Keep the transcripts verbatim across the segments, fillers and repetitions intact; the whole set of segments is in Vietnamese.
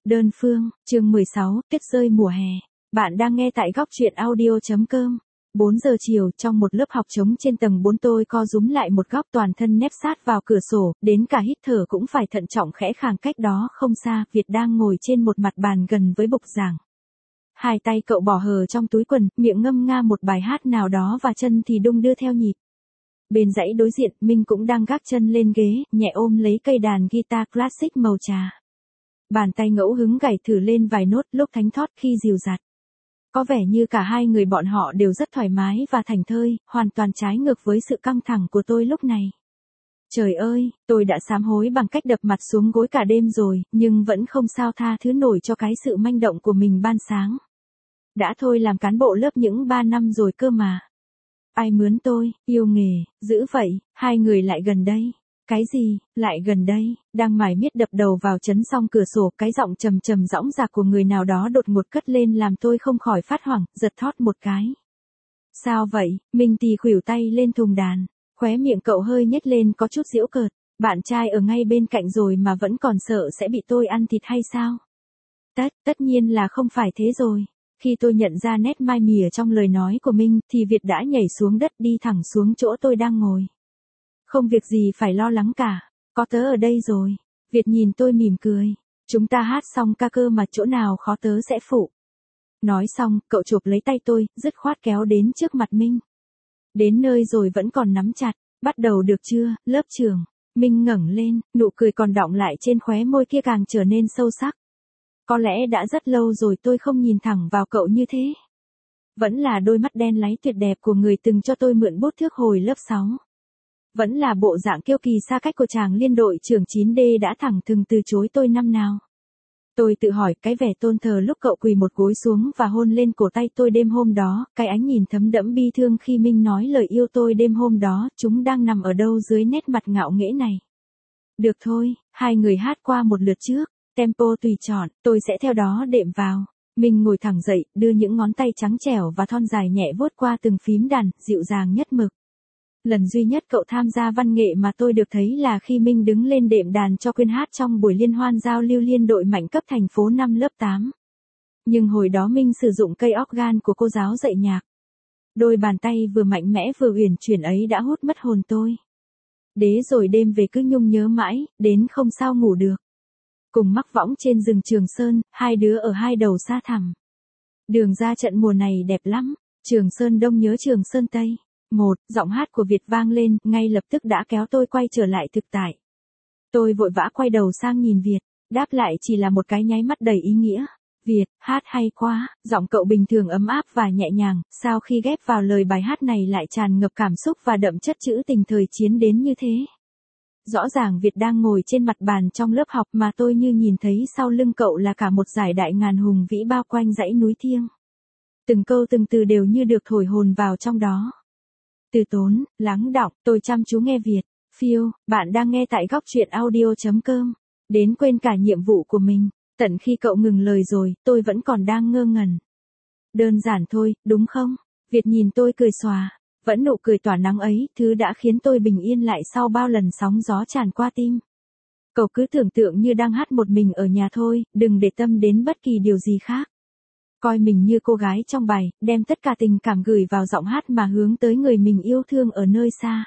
Đơn phương, chương mười sáu, tuyết rơi mùa hè. Bạn đang nghe tại góc truyện audio.com. bốn giờ chiều, trong một lớp học trống trên tầng bốn tôi co rúm lại một góc toàn thân nép sát vào cửa sổ, đến cả hít thở cũng phải thận trọng khẽ khàng. Cách đó không xa, Việt đang ngồi trên một mặt bàn gần với bục giảng. Hai tay cậu bỏ hờ trong túi quần, miệng ngâm nga một bài hát nào đó và chân thì đung đưa theo nhịp. Bên dãy đối diện, Minh cũng đang gác chân lên ghế, nhẹ ôm lấy cây đàn guitar classic màu trà. Bàn tay ngẫu hứng gảy thử lên vài nốt, lúc thánh thót khi dịu dặt. Có vẻ như cả hai người bọn họ đều rất thoải mái và thảnh thơi, hoàn toàn trái ngược với sự căng thẳng của tôi lúc này. Trời ơi, tôi đã sám hối bằng cách đập mặt xuống gối cả đêm rồi, nhưng vẫn không sao tha thứ nổi cho cái sự manh động của mình ban sáng. Đã thôi làm cán bộ lớp những ba năm rồi cơ mà. Ai mướn tôi, yêu nghề, dữ vậy, hai người lại gần đây. Cái gì, lại gần đây, đang mải miết đập đầu vào chấn song cửa sổ, cái giọng trầm trầm dõng dạc của người nào đó đột ngột cất lên làm tôi không khỏi phát hoảng, giật thót một cái. Sao vậy, Minh tì khuỷu tay lên thùng đàn, khóe miệng cậu hơi nhếch lên có chút giễu cợt, bạn trai ở ngay bên cạnh rồi mà vẫn còn sợ sẽ bị tôi ăn thịt hay sao? Tất, tất nhiên là không phải thế rồi. Khi tôi nhận ra nét mai mỉa trong lời nói của Minh, thì Việt đã nhảy xuống đất đi thẳng xuống chỗ tôi đang ngồi. Không việc gì phải lo lắng cả, có tớ ở đây rồi. Việt nhìn tôi mỉm cười. Chúng ta hát xong ca cơ mà chỗ nào khó tớ sẽ phụ. Nói xong, cậu chộp lấy tay tôi, dứt khoát kéo đến trước mặt Minh. Đến nơi rồi vẫn còn nắm chặt, bắt đầu được chưa, lớp trưởng. Minh ngẩng lên, nụ cười còn đọng lại trên khóe môi kia càng trở nên sâu sắc. Có lẽ đã rất lâu rồi tôi không nhìn thẳng vào cậu như thế. Vẫn là đôi mắt đen láy tuyệt đẹp của người từng cho tôi mượn bút thước hồi lớp sáu. Vẫn là bộ dạng kiêu kỳ xa cách của chàng liên đội trưởng chín D đã thẳng thừng từ chối tôi năm nào. Tôi tự hỏi cái vẻ tôn thờ lúc cậu quỳ một gối xuống và hôn lên cổ tay tôi đêm hôm đó, cái ánh nhìn thấm đẫm bi thương khi Minh nói lời yêu tôi đêm hôm đó, chúng đang nằm ở đâu dưới nét mặt ngạo nghễ này. Được thôi, hai người hát qua một lượt trước. Tempo tùy chọn, tôi sẽ theo đó đệm vào. Mình ngồi thẳng dậy, đưa những ngón tay trắng trẻo và thon dài nhẹ vuốt qua từng phím đàn, dịu dàng nhất mực. Lần duy nhất cậu tham gia văn nghệ mà tôi được thấy là khi Minh đứng lên đệm đàn cho Quyên hát trong buổi liên hoan giao lưu liên đội mạnh cấp thành phố năm lớp tám. Nhưng hồi đó Minh sử dụng cây organ của cô giáo dạy nhạc. Đôi bàn tay vừa mạnh mẽ vừa uyển chuyển ấy đã hút mất hồn tôi. Đế rồi đêm về cứ nhung nhớ mãi, đến không sao ngủ được. Cùng mắc võng trên rừng Trường Sơn, hai đứa ở hai đầu xa thẳm. Đường ra trận mùa này đẹp lắm, Trường Sơn Đông nhớ Trường Sơn Tây. Một, giọng hát của Việt vang lên, ngay lập tức đã kéo tôi quay trở lại thực tại. Tôi vội vã quay đầu sang nhìn Việt, đáp lại chỉ là một cái nháy mắt đầy ý nghĩa. Việt, hát hay quá, giọng cậu bình thường ấm áp và nhẹ nhàng, sao khi ghép vào lời bài hát này lại tràn ngập cảm xúc và đậm chất trữ tình thời chiến đến như thế. Rõ ràng Việt đang ngồi trên mặt bàn trong lớp học mà tôi như nhìn thấy sau lưng cậu là cả một dải đại ngàn hùng vĩ bao quanh dãy núi thiêng. Từng câu từng từ đều như được thổi hồn vào trong đó. Từ tốn, lắng đọng, tôi chăm chú nghe Việt. Phiêu, bạn đang nghe tại góc truyện audio.com. Đến quên cả nhiệm vụ của mình. Tận khi cậu ngừng lời rồi, tôi vẫn còn đang ngơ ngẩn. Đơn giản thôi, đúng không? Việt nhìn tôi cười xòa. Vẫn nụ cười tỏa nắng ấy, thứ đã khiến tôi bình yên lại sau bao lần sóng gió tràn qua tim. Cậu cứ tưởng tượng như đang hát một mình ở nhà thôi, đừng để tâm đến bất kỳ điều gì khác. Coi mình như cô gái trong bài, đem tất cả tình cảm gửi vào giọng hát mà hướng tới người mình yêu thương ở nơi xa.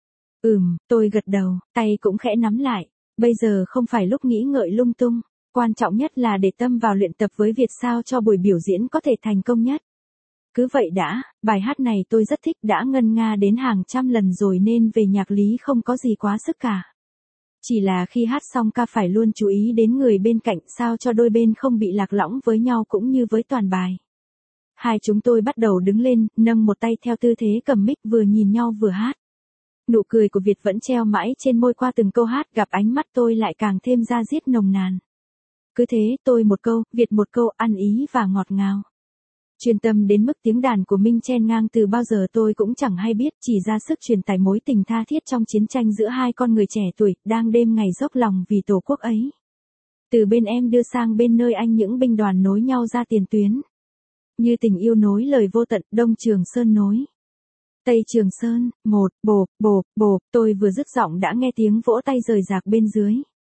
Ừm, tôi gật đầu, tay cũng khẽ nắm lại. Bây giờ không phải lúc nghĩ ngợi lung tung, quan trọng nhất là để tâm vào luyện tập với Việt sao cho buổi biểu diễn có thể thành công nhất. Cứ vậy đã, bài hát này tôi rất thích, đã ngân nga đến hàng trăm lần rồi nên về nhạc lý không có gì quá sức cả. Chỉ là khi hát xong ca phải luôn chú ý đến người bên cạnh sao cho đôi bên không bị lạc lõng với nhau cũng như với toàn bài. Hai chúng tôi bắt đầu đứng lên, nâng một tay theo tư thế cầm mic vừa nhìn nhau vừa hát. Nụ cười của Việt vẫn treo mãi trên môi qua từng câu hát, gặp ánh mắt tôi lại càng thêm da diết nồng nàn. Cứ thế, tôi một câu, Việt một câu, ăn ý và ngọt ngào. Chuyên tâm đến mức tiếng đàn của Minh chen ngang từ bao giờ tôi cũng chẳng hay biết, chỉ ra sức truyền tải mối tình tha thiết trong chiến tranh giữa hai con người trẻ tuổi, đang đêm ngày dốc lòng vì tổ quốc ấy. Từ bên em đưa sang bên nơi anh những binh đoàn nối nhau ra tiền tuyến. Như tình yêu nối lời vô tận, Đông Trường Sơn nối Tây Trường Sơn, một, bộp, bộp, bộp, tôi vừa dứt giọng đã nghe tiếng vỗ tay rời rạc bên dưới.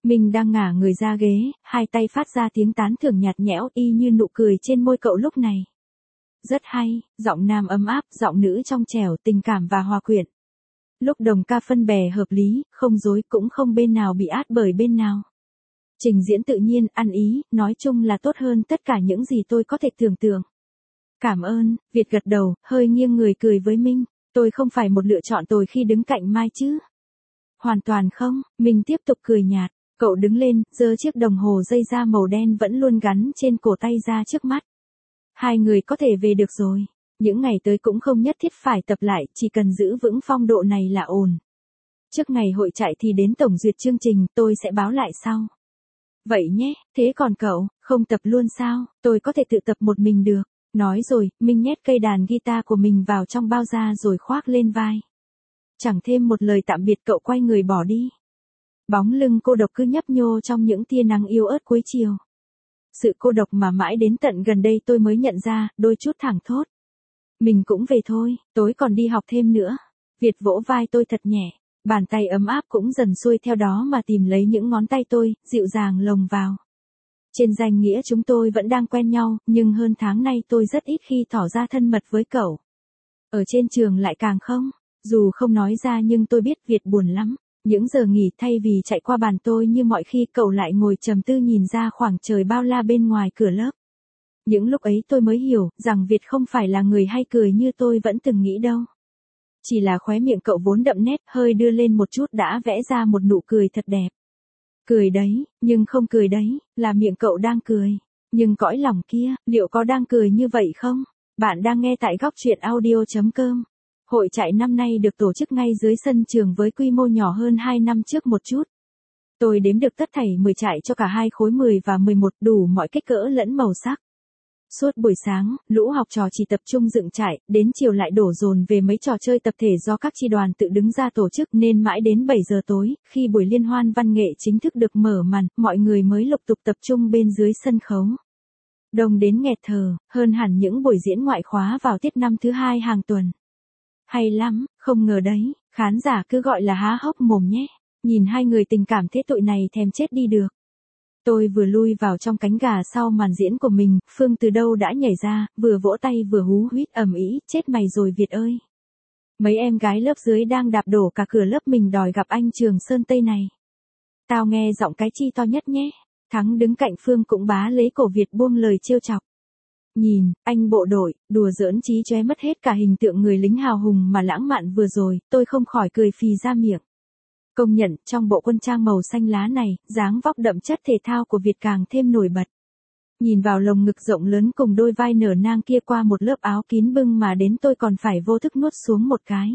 Mình đang ngả người ra ghế, hai tay phát ra tiếng tán thưởng nhạt nhẽo y như nụ cười trên môi cậu lúc này. Rất hay, giọng nam ấm áp, giọng nữ trong trẻo, tình cảm và hòa quyện. Lúc đồng ca phân bè hợp lý, không dối cũng không bên nào bị át bởi bên nào. Trình diễn tự nhiên, ăn ý, nói chung là tốt hơn tất cả những gì tôi có thể tưởng tượng. Cảm ơn, Việt gật đầu, hơi nghiêng người cười với Minh. Tôi không phải một lựa chọn tồi khi đứng cạnh Mai chứ. Hoàn toàn không, Minh tiếp tục cười nhạt. Cậu đứng lên, giơ chiếc đồng hồ dây da màu đen vẫn luôn gắn trên cổ tay ra trước mắt. Hai người có thể về được rồi. Những ngày tới cũng không nhất thiết phải tập lại, chỉ cần giữ vững phong độ này là ổn. Trước ngày hội chạy thì đến tổng duyệt chương trình, tôi sẽ báo lại sau. Vậy nhé, thế còn cậu, không tập luôn sao, tôi có thể tự tập một mình được. Nói rồi, Minh nhét cây đàn guitar của mình vào trong bao da rồi khoác lên vai. Chẳng thêm một lời tạm biệt cậu quay người bỏ đi. Bóng lưng cô độc cứ nhấp nhô trong những tia nắng yếu ớt cuối chiều. Sự cô độc mà mãi đến tận gần đây tôi mới nhận ra, đôi chút thẳng thốt. Mình cũng về thôi, tối còn đi học thêm nữa. Việt vỗ vai tôi thật nhẹ, bàn tay ấm áp cũng dần xuôi theo đó mà tìm lấy những ngón tay tôi, dịu dàng lồng vào. Trên danh nghĩa chúng tôi vẫn đang quen nhau, nhưng hơn tháng nay tôi rất ít khi tỏ ra thân mật với cậu. Ở trên trường lại càng không, dù không nói ra nhưng tôi biết Việt buồn lắm. Những giờ nghỉ thay vì chạy qua bàn tôi như mọi khi cậu lại ngồi trầm tư nhìn ra khoảng trời bao la bên ngoài cửa lớp. Những lúc ấy tôi mới hiểu rằng Việt không phải là người hay cười như tôi vẫn từng nghĩ đâu. Chỉ là khóe miệng cậu vốn đậm nét hơi đưa lên một chút đã vẽ ra một nụ cười thật đẹp. Cười đấy, nhưng không cười đấy, là miệng cậu đang cười. Nhưng cõi lòng kia, liệu có đang cười như vậy không? Bạn đang nghe tại góc truyện audio chấm com. Hội chạy năm nay được tổ chức ngay dưới sân trường với quy mô nhỏ hơn hai năm trước một chút. Tôi đếm được tất thảy mười trại cho cả hai khối mười và mười một đủ mọi kích cỡ lẫn màu sắc. Suốt buổi sáng, lũ học trò chỉ tập trung dựng trại, đến chiều lại đổ dồn về mấy trò chơi tập thể do các chi đoàn tự đứng ra tổ chức nên mãi đến bảy giờ tối, khi buổi liên hoan văn nghệ chính thức được mở màn, mọi người mới lục tục tập trung bên dưới sân khấu. Đông đến nghẹt thở, hơn hẳn những buổi diễn ngoại khóa vào tiết năm thứ hai hàng tuần. Hay lắm, không ngờ đấy, khán giả cứ gọi là há hốc mồm nhé. Nhìn hai người tình cảm thế tội này thèm chết đi được. Tôi vừa lui vào trong cánh gà sau màn diễn của mình, Phương từ đâu đã nhảy ra, vừa vỗ tay vừa hú huýt ầm ĩ, chết mày rồi Việt ơi. Mấy em gái lớp dưới đang đạp đổ cả cửa lớp mình đòi gặp anh Trường Sơn Tây này. Tao nghe giọng cái chi to nhất nhé. Thắng đứng cạnh Phương cũng bá lấy cổ Việt buông lời trêu chọc. Nhìn, anh bộ đội, đùa giỡn chí chóe mất hết cả hình tượng người lính hào hùng mà lãng mạn vừa rồi, tôi không khỏi cười phì ra miệng. Công nhận, trong bộ quân trang màu xanh lá này, dáng vóc đậm chất thể thao của Việt càng thêm nổi bật. Nhìn vào lồng ngực rộng lớn cùng đôi vai nở nang kia qua một lớp áo kín bưng mà đến tôi còn phải vô thức nuốt xuống một cái.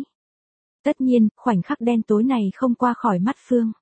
Tất nhiên, khoảnh khắc đen tối này không qua khỏi mắt Phương.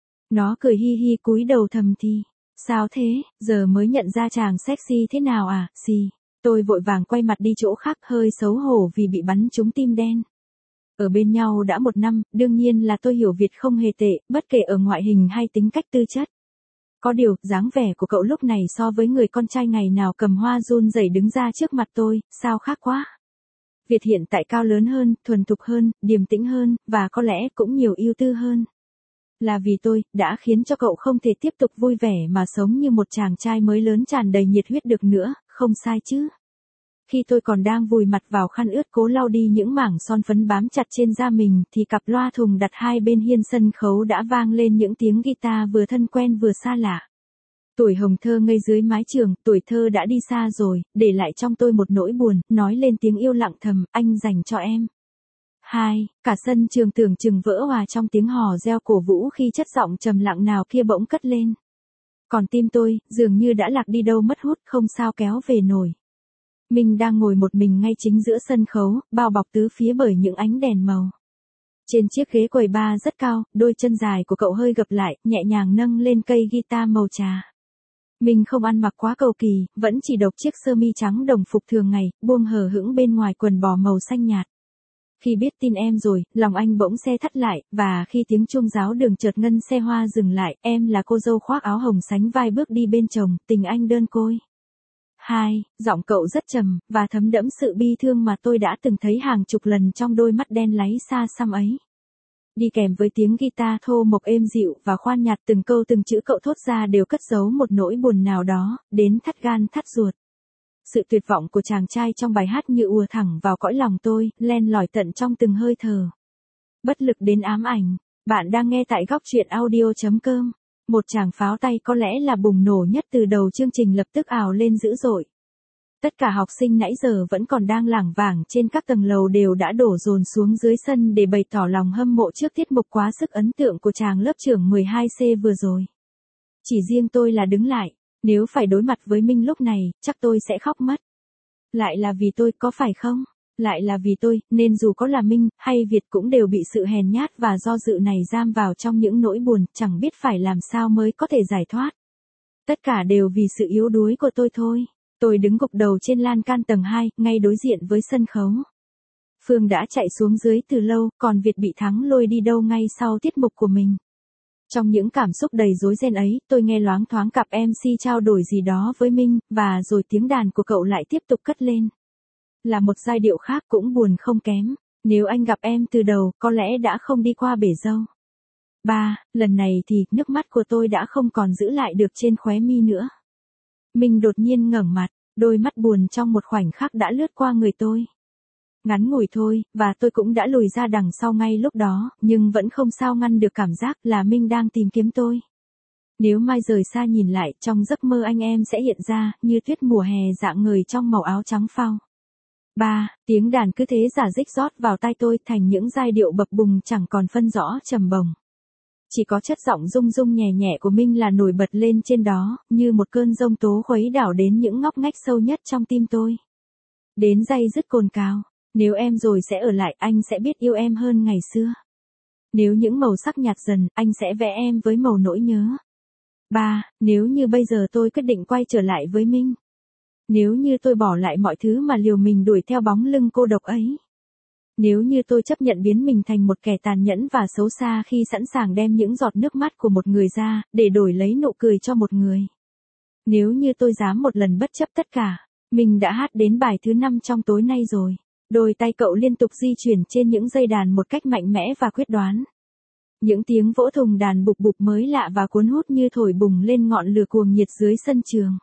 Nó cười hi hi cúi đầu thầm thì. Sao thế, giờ mới nhận ra chàng sexy thế nào à, xì. Tôi vội vàng quay mặt đi chỗ khác hơi xấu hổ vì bị bắn trúng tim đen. Ở bên nhau đã một năm, đương nhiên là tôi hiểu Việt không hề tệ, bất kể ở ngoại hình hay tính cách tư chất. Có điều, dáng vẻ của cậu lúc này so với người con trai ngày nào cầm hoa run rẩy đứng ra trước mặt tôi, sao khác quá. Việt hiện tại cao lớn hơn, thuần thục hơn, điềm tĩnh hơn, và có lẽ cũng nhiều ưu tư hơn. Là vì tôi, đã khiến cho cậu không thể tiếp tục vui vẻ mà sống như một chàng trai mới lớn tràn đầy nhiệt huyết được nữa, không sai chứ. Khi tôi còn đang vùi mặt vào khăn ướt cố lau đi những mảng son phấn bám chặt trên da mình thì cặp loa thùng đặt hai bên hiên sân khấu đã vang lên những tiếng guitar vừa thân quen vừa xa lạ. Tuổi hồng thơ ngây dưới mái trường, tuổi thơ đã đi xa rồi, để lại trong tôi một nỗi buồn, nói lên tiếng yêu lặng thầm, anh dành cho em. Hai, cả sân trường tưởng chừng vỡ hòa trong tiếng hò reo cổ vũ khi chất giọng trầm lặng nào kia bỗng cất lên. Còn tim tôi, dường như đã lạc đi đâu mất hút không sao kéo về nổi. Mình đang ngồi một mình ngay chính giữa sân khấu, bao bọc tứ phía bởi những ánh đèn màu. Trên chiếc ghế quầy bar rất cao, đôi chân dài của cậu hơi gập lại, nhẹ nhàng nâng lên cây guitar màu trà. Mình không ăn mặc quá cầu kỳ, vẫn chỉ độc chiếc sơ mi trắng đồng phục thường ngày, buông hờ hững bên ngoài quần bò màu xanh nhạt. Khi biết tin em rồi, lòng anh bỗng se thắt lại, và khi tiếng chuông giáo đường chợt ngân xe hoa dừng lại, em là cô dâu khoác áo hồng sánh vai bước đi bên chồng, tình anh đơn côi. Hai, giọng cậu rất trầm, và thấm đẫm sự bi thương mà tôi đã từng thấy hàng chục lần trong đôi mắt đen láy xa xăm ấy. Đi kèm với tiếng guitar thô mộc êm dịu và khoan nhạt, từng câu từng chữ cậu thốt ra đều cất giấu một nỗi buồn nào đó, đến thắt gan thắt ruột. Sự tuyệt vọng của chàng trai trong bài hát như ùa thẳng vào cõi lòng tôi, len lỏi tận trong từng hơi thở. Bất lực đến ám ảnh. Bạn đang nghe tại góc truyện audio chấm com. Một tràng pháo tay có lẽ là bùng nổ nhất từ đầu chương trình lập tức ào lên dữ dội. Tất cả học sinh nãy giờ vẫn còn đang lảng vảng trên các tầng lầu đều đã đổ dồn xuống dưới sân để bày tỏ lòng hâm mộ trước tiết mục quá sức ấn tượng của chàng lớp trưởng mười hai C vừa rồi. Chỉ riêng tôi là đứng lại, nếu phải đối mặt với Minh lúc này, chắc tôi sẽ khóc mất. Lại là vì tôi, có phải không? Lại là vì tôi, nên dù có là Minh, hay Việt cũng đều bị sự hèn nhát và do dự này giam vào trong những nỗi buồn, chẳng biết phải làm sao mới có thể giải thoát. Tất cả đều vì sự yếu đuối của tôi thôi. Tôi đứng gục đầu trên lan can tầng hai, ngay đối diện với sân khấu. Phương đã chạy xuống dưới từ lâu, còn Việt bị Thắng lôi đi đâu ngay sau tiết mục của mình. Trong những cảm xúc đầy rối ren ấy, tôi nghe loáng thoáng cặp em xê trao đổi gì đó với Minh, và rồi tiếng đàn của cậu lại tiếp tục cất lên. Là một giai điệu khác cũng buồn không kém. Nếu anh gặp em từ đầu, có lẽ đã không đi qua bể dâu. Ba, lần này thì, nước mắt của tôi đã không còn giữ lại được trên khóe mi nữa. Minh đột nhiên ngẩng mặt, đôi mắt buồn trong một khoảnh khắc đã lướt qua người tôi. Ngắn ngủi thôi, và tôi cũng đã lùi ra đằng sau ngay lúc đó, nhưng vẫn không sao ngăn được cảm giác là Minh đang tìm kiếm tôi. Nếu mai rời xa nhìn lại, trong giấc mơ anh em sẽ hiện ra, như tuyết mùa hè rạng ngời trong màu áo trắng phao. Ba, tiếng đàn cứ thế giả dích rót vào tai tôi thành những giai điệu bập bùng chẳng còn phân rõ trầm bổng. Chỉ có chất giọng rung rung nhẹ nhẹ của Minh là nổi bật lên trên đó, như một cơn giông tố khuấy đảo đến những ngóc ngách sâu nhất trong tim tôi. Đến day dứt cồn cào, nếu em rồi sẽ ở lại, anh sẽ biết yêu em hơn ngày xưa. Nếu những màu sắc nhạt dần, anh sẽ vẽ em với màu nỗi nhớ. Ba, nếu như bây giờ tôi quyết định quay trở lại với Minh. Nếu như tôi bỏ lại mọi thứ mà liều mình đuổi theo bóng lưng cô độc ấy. Nếu như tôi chấp nhận biến mình thành một kẻ tàn nhẫn và xấu xa khi sẵn sàng đem những giọt nước mắt của một người ra, để đổi lấy nụ cười cho một người. Nếu như tôi dám một lần bất chấp tất cả. Mình đã hát đến bài thứ năm trong tối nay rồi. Đôi tay cậu liên tục di chuyển trên những dây đàn một cách mạnh mẽ và quyết đoán. Những tiếng vỗ thùng đàn bục bục mới lạ và cuốn hút như thổi bùng lên ngọn lửa cuồng nhiệt dưới sân trường.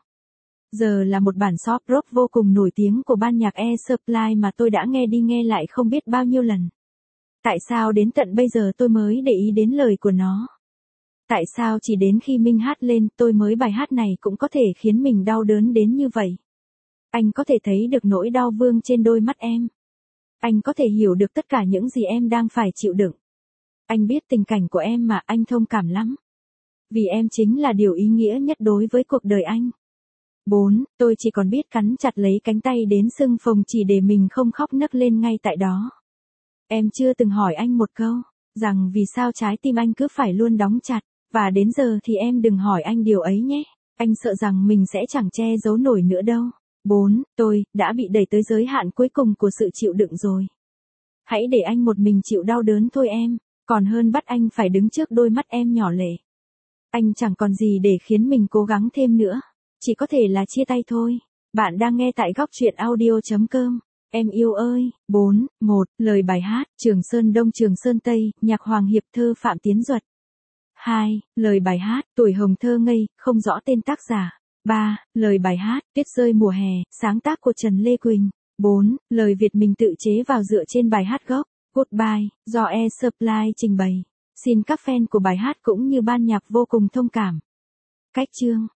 Giờ là một bản soft rock vô cùng nổi tiếng của ban nhạc Air Supply mà tôi đã nghe đi nghe lại không biết bao nhiêu lần. Tại sao đến tận bây giờ tôi mới để ý đến lời của nó? Tại sao chỉ đến khi Minh hát lên tôi mới bài hát này cũng có thể khiến mình đau đớn đến như vậy? Anh có thể thấy được nỗi đau vương trên đôi mắt em. Anh có thể hiểu được tất cả những gì em đang phải chịu đựng. Anh biết tình cảnh của em mà anh thông cảm lắm. Vì em chính là điều ý nghĩa nhất đối với cuộc đời anh. Bốn, tôi chỉ còn biết cắn chặt lấy cánh tay đến sưng phồng chỉ để mình không khóc nấc lên ngay tại đó. Em chưa từng hỏi anh một câu, rằng vì sao trái tim anh cứ phải luôn đóng chặt, và đến giờ thì em đừng hỏi anh điều ấy nhé. Anh sợ rằng mình sẽ chẳng che giấu nổi nữa đâu. Bốn, tôi đã bị đẩy tới giới hạn cuối cùng của sự chịu đựng rồi. Hãy để anh một mình chịu đau đớn thôi em, còn hơn bắt anh phải đứng trước đôi mắt em nhỏ lệ. Anh chẳng còn gì để khiến mình cố gắng thêm nữa. Chỉ có thể là chia tay thôi. Bạn đang nghe tại góc truyện audio chấm com. Em yêu ơi. Bốn, một, lời bài hát, Trường Sơn Đông Trường Sơn Tây, nhạc Hoàng Hiệp, thơ Phạm Tiến Duật. Hai, lời bài hát, Tuổi Hồng Thơ Ngây, không rõ tên tác giả. Ba, lời bài hát, Tuyết Rơi Mùa Hè, sáng tác của Trần Lê Quỳnh. Bốn, lời Việt mình tự chế vào dựa trên bài hát gốc, Goodbye, do Air Supply trình bày. Xin các fan của bài hát cũng như ban nhạc vô cùng thông cảm. Cách chương.